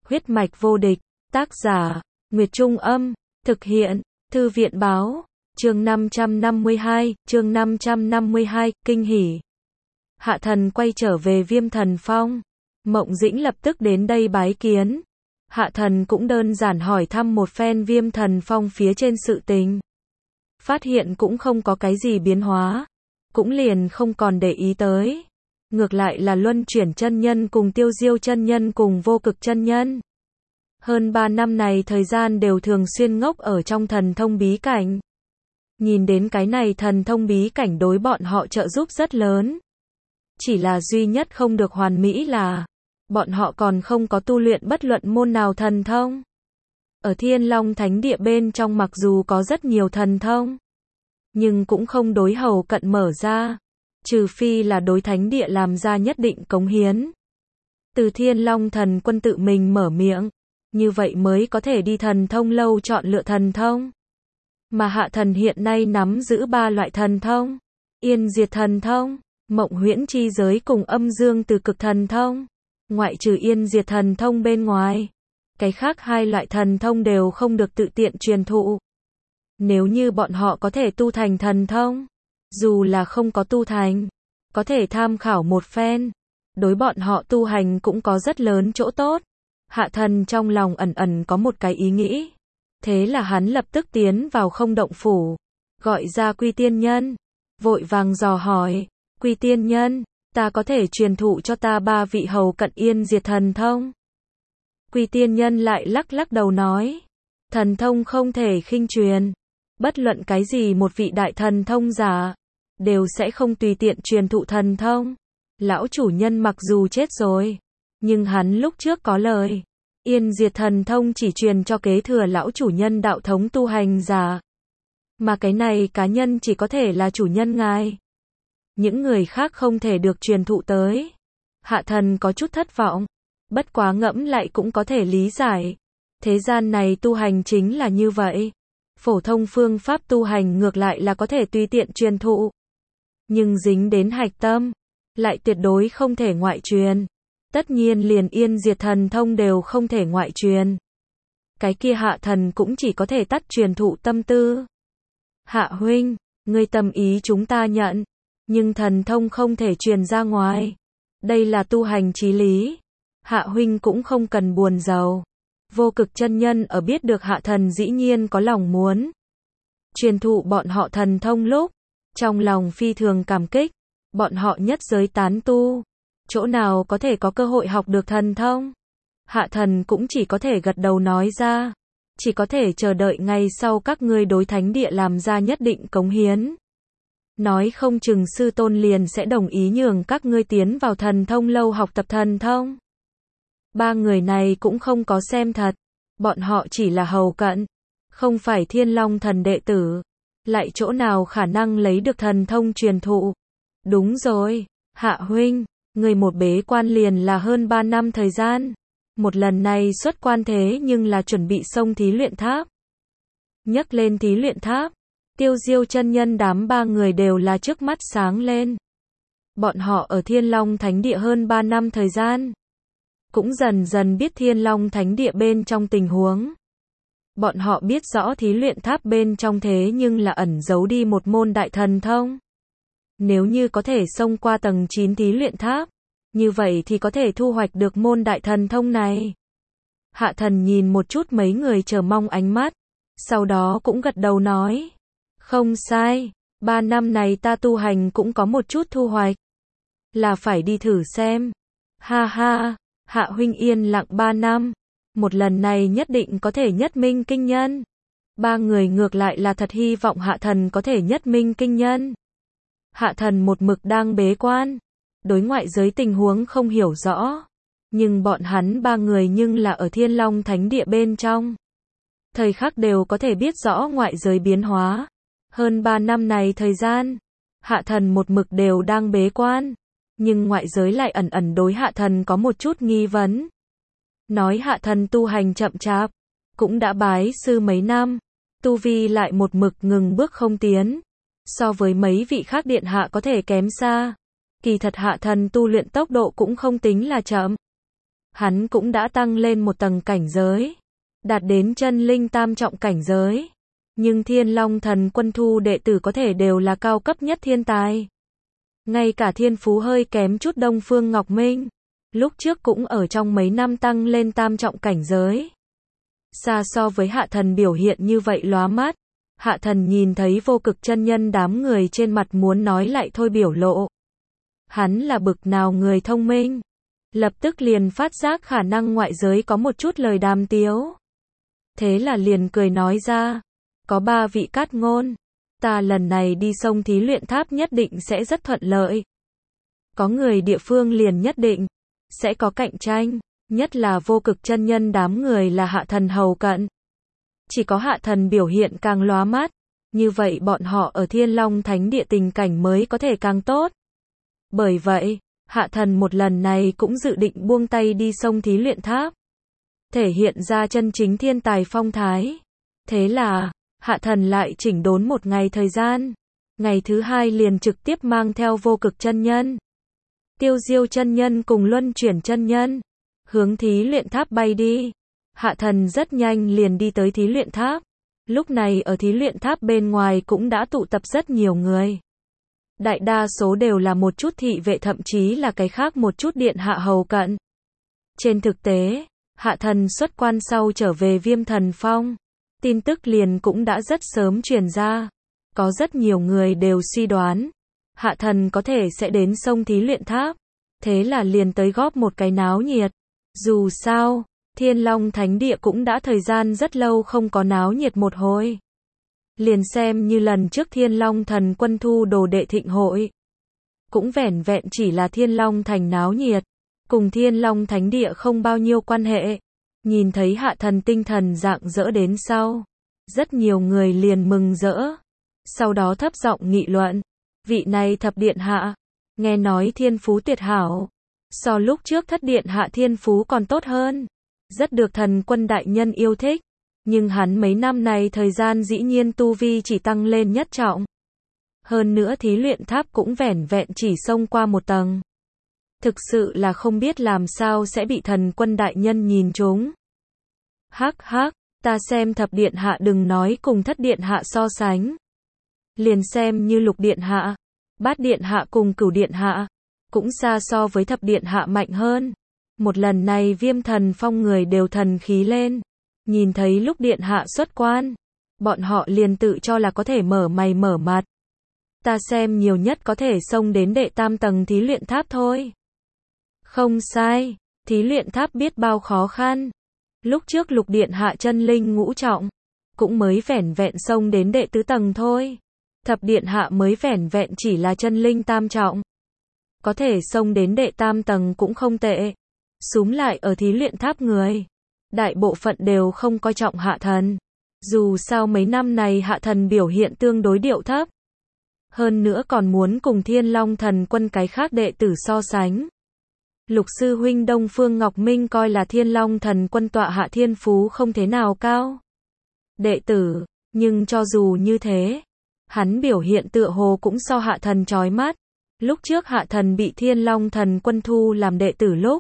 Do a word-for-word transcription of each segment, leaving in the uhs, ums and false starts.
Huyết mạch vô địch, tác giả, Nguyệt Trung Âm, thực hiện, Thư viện Báo, chương năm trăm năm mươi hai, chương năm trăm năm mươi hai, kinh hỉ. Hạ Thần quay trở về Viêm Thần Phong, Mộng Dĩnh lập tức đến đây bái kiến. Hạ Thần cũng đơn giản hỏi thăm một phen Viêm Thần Phong phía trên sự tình. Phát hiện cũng không có cái gì biến hóa, cũng liền không còn để ý tới. Ngược lại là Luân Chuyển chân nhân cùng Tiêu Diêu chân nhân cùng Vô Cực chân nhân. Hơn ba năm này thời gian đều thường xuyên ngốc ở trong thần thông bí cảnh. Nhìn đến cái này thần thông bí cảnh đối bọn họ trợ giúp rất lớn. Chỉ là duy nhất không được hoàn mỹ là, bọn họ còn không có tu luyện bất luận môn nào thần thông. Ở Thiên Long Thánh Địa bên trong mặc dù có rất nhiều thần thông, nhưng cũng không đối hầu cận mở ra, trừ phi là đối thánh địa làm ra nhất định cống hiến. Từ Thiên Long Thần Quân tự mình mở miệng, như vậy mới có thể đi thần thông lâu chọn lựa thần thông. Mà Hạ Thần hiện nay nắm giữ ba loại thần thông, Yên Diệt thần thông, Mộng Huyễn chi giới cùng Âm Dương từ cực thần thông. Ngoại trừ Yên Diệt thần thông bên ngoài, cái khác hai loại thần thông đều không được tự tiện truyền thụ. Nếu như bọn họ có thể tu thành thần thông, dù là không có tu thành, có thể tham khảo một phen, đối bọn họ tu hành cũng có rất lớn chỗ tốt. Hạ Thần trong lòng ẩn ẩn có một cái ý nghĩ, thế là hắn lập tức tiến vào Không Động Phủ, gọi ra Quy Tiên Nhân, vội vàng dò hỏi, Quy Tiên Nhân, ta có thể truyền thụ cho ta ba vị hầu cận Yên Diệt thần thông? Quy Tiên Nhân lại lắc lắc đầu nói, thần thông không thể khinh truyền, bất luận cái gì một vị đại thần thông giả, đều sẽ không tùy tiện truyền thụ thần thông. Lão chủ nhân mặc dù chết rồi, nhưng hắn lúc trước có lời, Yên Diệt thần thông chỉ truyền cho kế thừa lão chủ nhân đạo thống tu hành giả. Mà cái này cá nhân chỉ có thể là chủ nhân ngài. Những người khác không thể được truyền thụ tới. Hạ Thần có chút thất vọng, bất quá ngẫm lại cũng có thể lý giải. Thế gian này tu hành chính là như vậy. Phổ thông phương pháp tu hành ngược lại là có thể tùy tiện truyền thụ. Nhưng dính đến hạch tâm, lại tuyệt đối không thể ngoại truyền. Tất nhiên liền Yên Diệt thần thông đều không thể ngoại truyền. Cái kia Hạ Thần cũng chỉ có thể tắt truyền thụ tâm tư. Hạ huynh, ngươi tâm ý chúng ta nhận, nhưng thần thông không thể truyền ra ngoài. Đây là tu hành chí lý. Hạ huynh cũng không cần buồn rầu. Vô Cực chân nhân ở biết được Hạ Thần dĩ nhiên có lòng muốn truyền thụ bọn họ thần thông lúc, trong lòng phi thường cảm kích. Bọn họ nhất giới tán tu, chỗ nào có thể có cơ hội học được thần thông? Hạ Thần cũng chỉ có thể gật đầu nói ra, chỉ có thể chờ đợi ngày sau các ngươi đối thánh địa làm ra nhất định cống hiến. Nói không chừng sư tôn liền sẽ đồng ý nhường các ngươi tiến vào thần thông lâu học tập thần thông. Ba người này cũng không có xem thật, bọn họ chỉ là hầu cận, không phải Thiên Long thần đệ tử, lại chỗ nào khả năng lấy được thần thông truyền thụ. Đúng rồi, Hạ huynh, người một bế quan liền là hơn ba năm thời gian. Một lần này xuất quan thế nhưng là chuẩn bị xông thí luyện tháp. Nhắc lên thí luyện tháp, Tiêu Diêu chân nhân đám ba người đều là trước mắt sáng lên. Bọn họ ở Thiên Long Thánh Địa hơn ba năm thời gian, cũng dần dần biết Thiên Long Thánh Địa bên trong tình huống. Bọn họ biết rõ thí luyện tháp bên trong thế nhưng là ẩn giấu đi một môn đại thần thông. Nếu như có thể xông qua tầng chín thí luyện tháp, như vậy thì có thể thu hoạch được môn đại thần thông này. Hạ Thần nhìn một chút mấy người chờ mong ánh mắt, sau đó cũng gật đầu nói, không sai, ba năm này ta tu hành cũng có một chút thu hoạch, là phải đi thử xem. Ha ha, Hạ huynh yên lặng ba năm, một lần này nhất định có thể nhất minh kinh nhân. Ba người ngược lại là thật hy vọng Hạ Thần có thể nhất minh kinh nhân. Hạ Thần một mực đang bế quan, đối ngoại giới tình huống không hiểu rõ, nhưng bọn hắn ba người nhưng là ở Thiên Long Thánh Địa bên trong, thời khắc đều có thể biết rõ ngoại giới biến hóa. Hơn ba năm này thời gian, Hạ Thần một mực đều đang bế quan, nhưng ngoại giới lại ẩn ẩn đối Hạ Thần có một chút nghi vấn. Nói Hạ Thần tu hành chậm chạp, cũng đã bái sư mấy năm, tu vi lại một mực ngừng bước không tiến, so với mấy vị khác điện hạ có thể kém xa. Kỳ thật Hạ Thần tu luyện tốc độ cũng không tính là chậm. hắn cũng đã tăng lên một tầng cảnh giới, đạt đến chân linh tam trọng cảnh giới. Nhưng Thiên Long Thần Quân thu đệ tử có thể đều là cao cấp nhất thiên tài. Ngay cả thiên phú hơi kém chút Đông Phương Ngọc Minh, lúc trước cũng ở trong mấy năm tăng lên tam trọng cảnh giới. Xa so với Hạ Thần biểu hiện như vậy lóa mắt, Hạ Thần nhìn thấy Vô Cực chân nhân đám người trên mặt muốn nói lại thôi biểu lộ. Hắn là bực nào người thông minh, lập tức liền phát giác khả năng ngoại giới có một chút lời đàm tiếu. Thế là liền cười nói ra, có ba vị cát ngôn, ta lần này đi sông thí luyện tháp nhất định sẽ rất thuận lợi. Có người địa phương liền nhất định sẽ có cạnh tranh, nhất là Vô Cực chân nhân đám người là Hạ Thần hầu cận. Chỉ có Hạ Thần biểu hiện càng lóa mắt, như vậy bọn họ ở Thiên Long Thánh Địa tình cảnh mới có thể càng tốt. Bởi vậy, Hạ Thần một lần này cũng dự định buông tay đi sông thí luyện tháp, thể hiện ra chân chính thiên tài phong thái. Thế là, Hạ Thần lại chỉnh đốn một ngày thời gian. Ngày thứ hai liền trực tiếp mang theo Vô Cực chân nhân, Tiêu Diêu chân nhân cùng Luân Chuyển chân nhân, hướng thí luyện tháp bay đi. Hạ Thần rất nhanh liền đi tới thí luyện tháp. Lúc này ở thí luyện tháp bên ngoài cũng đã tụ tập rất nhiều người. Đại đa số đều là một chút thị vệ, thậm chí là cái khác một chút điện hạ hầu cận. Trên thực tế, Hạ Thần xuất quan sau trở về Viêm Thần Phong, tin tức liền cũng đã rất sớm truyền ra. Có rất nhiều người đều suy đoán, Hạ Thần có thể sẽ đến sông thí luyện tháp. Thế là liền tới góp một cái náo nhiệt. Dù sao, Thiên Long Thánh Địa cũng đã thời gian rất lâu không có náo nhiệt một hồi. Liền xem như lần trước Thiên Long Thần Quân thu đồ đệ thịnh hội, cũng vẻn vẹn chỉ là Thiên Long Thành náo nhiệt, cùng Thiên Long Thánh Địa không bao nhiêu quan hệ. Nhìn thấy Hạ Thần tinh thần rạng rỡ đến sau, rất nhiều người liền mừng rỡ. Sau đó thấp giọng nghị luận, vị này thập điện hạ, nghe nói thiên phú tuyệt hảo, so lúc trước thất điện hạ thiên phú còn tốt hơn, rất được Thần Quân đại nhân yêu thích. Nhưng hắn mấy năm này thời gian dĩ nhiên tu vi chỉ tăng lên nhất trọng. Hơn nữa thí luyện tháp cũng vẻn vẹn chỉ xông qua một tầng. Thực sự là không biết làm sao sẽ bị Thần Quân đại nhân nhìn trúng. Hắc hắc, ta xem thập điện hạ đừng nói cùng thất điện hạ so sánh. Liền xem như lục điện hạ, bát điện hạ cùng cửu điện hạ, cũng xa so với thập điện hạ mạnh hơn. Một lần này Viêm Thần Phong người đều thần khí lên. Nhìn thấy lúc điện hạ xuất quan, bọn họ liền tự cho là có thể mở mày mở mặt. Ta xem nhiều nhất có thể xông đến đệ tam tầng thí luyện tháp thôi. Không sai, thí luyện tháp biết bao khó khăn. Lúc trước lục điện hạ chân linh ngũ trọng, cũng mới vẻn vẹn xông đến đệ tứ tầng thôi. Thập điện hạ mới vẻn vẹn chỉ là chân linh tam trọng. Có thể xông đến đệ tam tầng cũng không tệ. Súm lại ở thí luyện tháp người, đại bộ phận đều không coi trọng Hạ Thần. Dù sao mấy năm này Hạ Thần biểu hiện tương đối điệu thấp. Hơn nữa còn muốn cùng Thiên Long Thần Quân cái khác đệ tử so sánh. Lục sư huynh Đông Phương Ngọc Minh coi là Thiên Long Thần Quân tọa hạ thiên phú không thế nào cao. Đệ tử, nhưng cho dù như thế, hắn biểu hiện tựa hồ cũng so Hạ Thần chói mắt. Lúc trước Hạ Thần bị Thiên Long Thần Quân thu làm đệ tử lúc.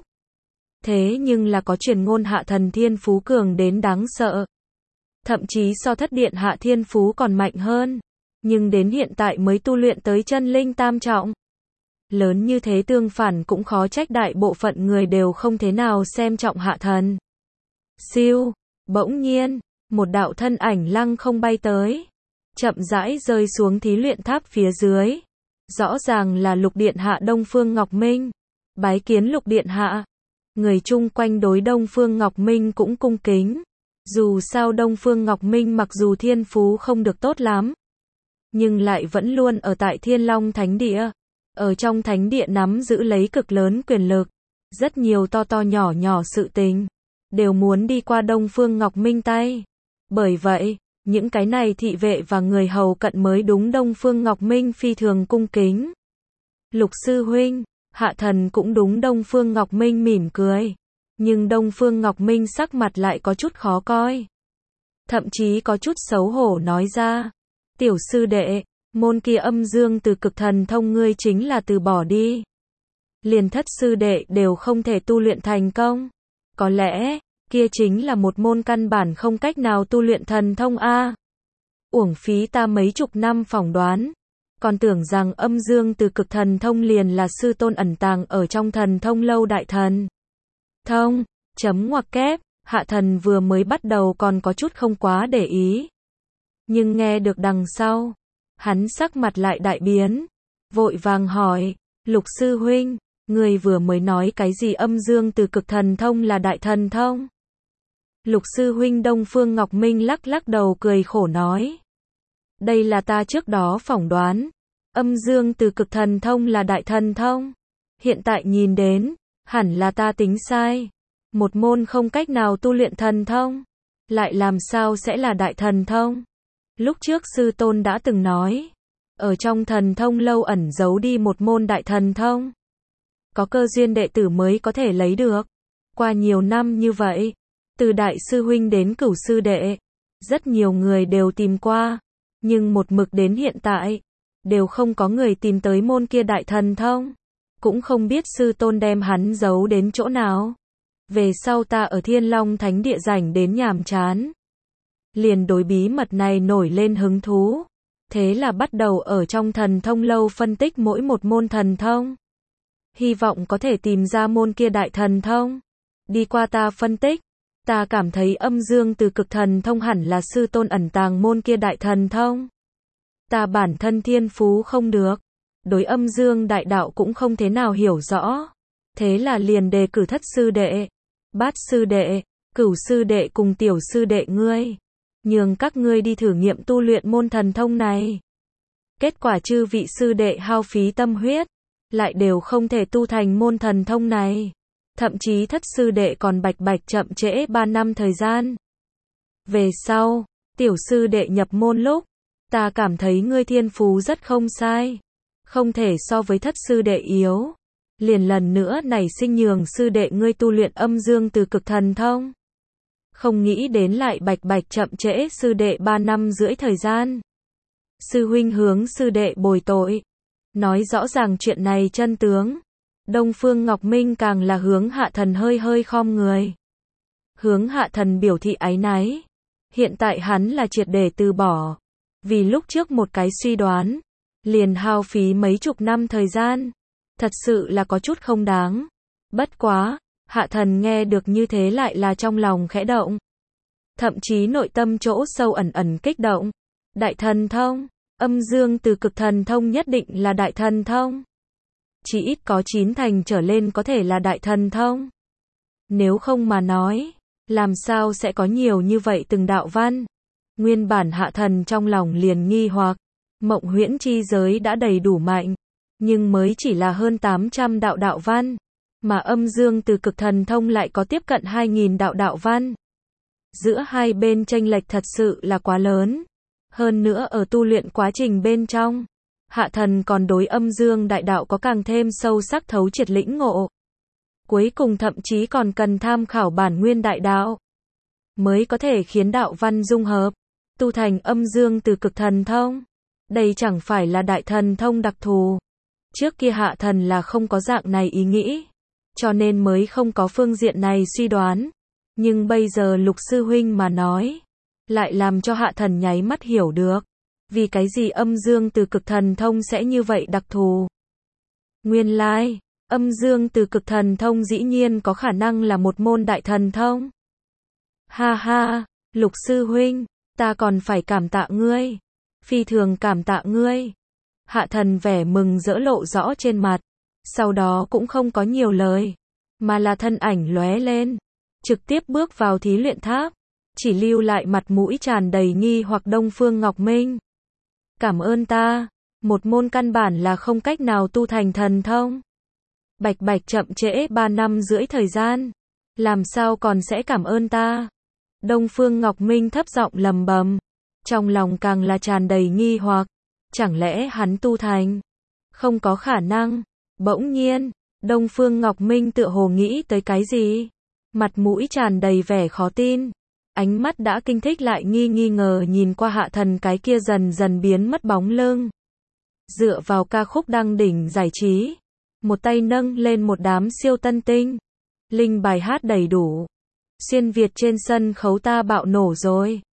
Thế nhưng là có truyền ngôn Hạ Thần thiên phú cường đến đáng sợ. Thậm chí so thất điện hạ thiên phú còn mạnh hơn. Nhưng đến hiện tại mới tu luyện tới chân linh tam trọng. Lớn như thế tương phản cũng khó trách đại bộ phận người đều không thế nào xem trọng Hạ Thần. Siêu, bỗng nhiên, một đạo thân ảnh lăng không bay tới. Chậm rãi rơi xuống thí luyện tháp phía dưới. Rõ ràng là lục điện hạ Đông Phương Ngọc Minh. Bái kiến lục điện hạ. Người chung quanh đối Đông Phương Ngọc Minh cũng cung kính. Dù sao Đông Phương Ngọc Minh mặc dù thiên phú không được tốt lắm, nhưng lại vẫn luôn ở tại Thiên Long Thánh Địa. Ở trong Thánh Địa nắm giữ lấy cực lớn quyền lực. Rất nhiều to to nhỏ nhỏ sự tình, đều muốn đi qua Đông Phương Ngọc Minh tay. Bởi vậy, những cái này thị vệ và người hầu cận mới đúng Đông Phương Ngọc Minh phi thường cung kính. Lục sư huynh, Hạ Thần cũng đúng Đông Phương Ngọc Minh mỉm cười. Nhưng Đông Phương Ngọc Minh sắc mặt lại có chút khó coi. Thậm chí có chút xấu hổ nói ra. Tiểu sư đệ, môn kia âm dương từ cực thần thông ngươi chính là từ bỏ đi. Liền thất sư đệ đều không thể tu luyện thành công. Có lẽ, kia chính là một môn căn bản không cách nào tu luyện thần thông a. Uổng phí ta mấy chục năm phỏng đoán. Còn tưởng rằng âm dương từ cực thần thông liền là sư tôn ẩn tàng ở trong thần thông lâu đại thần thông. Chấm ngoặc kép, Hạ Thần vừa mới bắt đầu còn có chút không quá để ý. Nhưng nghe được đằng sau, hắn sắc mặt lại đại biến. Vội vàng hỏi, Lục sư huynh, người vừa mới nói cái gì âm dương từ cực thần thông là đại thần thông? Lục sư huynh Đông Phương Ngọc Minh lắc lắc đầu cười khổ nói. Đây là ta trước đó phỏng đoán. Âm dương từ cực thần thông là đại thần thông. Hiện tại nhìn đến, hẳn là ta tính sai. Một môn không cách nào tu luyện thần thông, lại làm sao sẽ là đại thần thông? Lúc trước sư tôn đã từng nói, ở trong thần thông lâu ẩn giấu đi một môn đại thần thông. Có cơ duyên đệ tử mới có thể lấy được. Qua nhiều năm như vậy, từ đại sư huynh đến cửu sư đệ, rất nhiều người đều tìm qua, nhưng một mực đến hiện tại, đều không có người tìm tới môn kia đại thần thông. Cũng không biết sư tôn đem hắn giấu đến chỗ nào. Về sau ta ở Thiên Long Thánh Địa rảnh đến nhàm chán, liền đối bí mật này nổi lên hứng thú. Thế là bắt đầu ở trong thần thông lâu phân tích mỗi một môn thần thông. Hy vọng có thể tìm ra môn kia đại thần thông. Đi qua ta phân tích, ta cảm thấy âm dương từ cực thần thông hẳn là sư tôn ẩn tàng môn kia đại thần thông. Ta bản thân thiên phú không được, đối âm dương đại đạo cũng không thế nào hiểu rõ. Thế là liền đề cử thất sư đệ, bát sư đệ, cửu sư đệ cùng tiểu sư đệ ngươi. Nhường các ngươi đi thử nghiệm tu luyện môn thần thông này. Kết quả chư vị sư đệ hao phí tâm huyết, lại đều không thể tu thành môn thần thông này. Thậm chí thất sư đệ còn bạch bạch chậm trễ ba năm thời gian. Về sau, tiểu sư đệ nhập môn lúc, ta cảm thấy ngươi thiên phú rất không sai. Không thể so với thất sư đệ yếu. Liền lần nữa nảy sinh nhường sư đệ ngươi tu luyện âm dương từ cực thần thông. Không nghĩ đến lại bạch bạch chậm trễ sư đệ ba năm rưỡi thời gian. Sư huynh hướng sư đệ bồi tội, nói rõ ràng chuyện này chân tướng. Đông Phương Ngọc Minh càng là hướng Hạ Thần hơi hơi khom người. Hướng Hạ Thần biểu thị áy náy. Hiện tại hắn là triệt để từ bỏ. Vì lúc trước một cái suy đoán, liền hao phí mấy chục năm thời gian. Thật sự là có chút không đáng. Bất quá, Hạ Thần nghe được như thế lại là trong lòng khẽ động. Thậm chí nội tâm chỗ sâu ẩn ẩn kích động. Đại thần thông, âm dương từ cực thần thông nhất định là đại thần thông. Chỉ ít có chín thành trở lên có thể là đại thần thông. Nếu không mà nói, làm sao sẽ có nhiều như vậy từng đạo văn? Nguyên bản Hạ Thần trong lòng liền nghi hoặc, mộng huyễn chi giới đã đầy đủ mạnh, nhưng mới chỉ là hơn tám trăm đạo đạo văn, mà âm dương từ cực thần thông lại có tiếp cận hai nghìn đạo đạo văn. Giữa hai bên chênh lệch thật sự là quá lớn. Hơn nữa ở tu luyện quá trình bên trong, Hạ Thần còn đối âm dương đại đạo có càng thêm sâu sắc thấu triệt lĩnh ngộ. Cuối cùng thậm chí còn cần tham khảo bản nguyên đại đạo, mới có thể khiến đạo văn dung hợp, tu thành âm dương từ cực thần thông. Đây chẳng phải là đại thần thông đặc thù. Trước kia Hạ Thần là không có dạng này ý nghĩ, cho nên mới không có phương diện này suy đoán. Nhưng bây giờ Lục sư huynh mà nói, lại làm cho Hạ Thần nháy mắt hiểu được, vì cái gì âm dương từ cực thần thông sẽ như vậy đặc thù. Nguyên lai, like, âm dương từ cực thần thông dĩ nhiên có khả năng là một môn đại thần thông. Ha ha, Lục sư huynh, ta còn phải cảm tạ ngươi. Phi thường cảm tạ ngươi. Hạ Thần vẻ mừng rỡ lộ rõ trên mặt, sau đó cũng không có nhiều lời, mà là thân ảnh lóe lên, trực tiếp bước vào thí luyện tháp, chỉ lưu lại mặt mũi tràn đầy nghi hoặc Đông Phương Ngọc Minh. Cảm ơn ta, một môn căn bản là không cách nào tu thành thần thông. Bạch bạch chậm trễ ba năm rưỡi thời gian, làm sao còn sẽ cảm ơn ta? Đông Phương Ngọc Minh thấp giọng lầm bầm, trong lòng càng là tràn đầy nghi hoặc, chẳng lẽ hắn tu thành? Không có khả năng. Bỗng nhiên, Đông Phương Ngọc Minh tựa hồ nghĩ tới cái gì? Mặt mũi tràn đầy vẻ khó tin, ánh mắt đã kinh thích lại nghi nghi ngờ nhìn qua Hạ Thần cái kia dần dần biến mất bóng lưng. Dựa vào ca khúc đăng đỉnh giải trí, một tay nâng lên một đám siêu tân tinh, Linh bài hát đầy đủ. Xuyên Việt trên sân khấu ta bạo nổ rồi.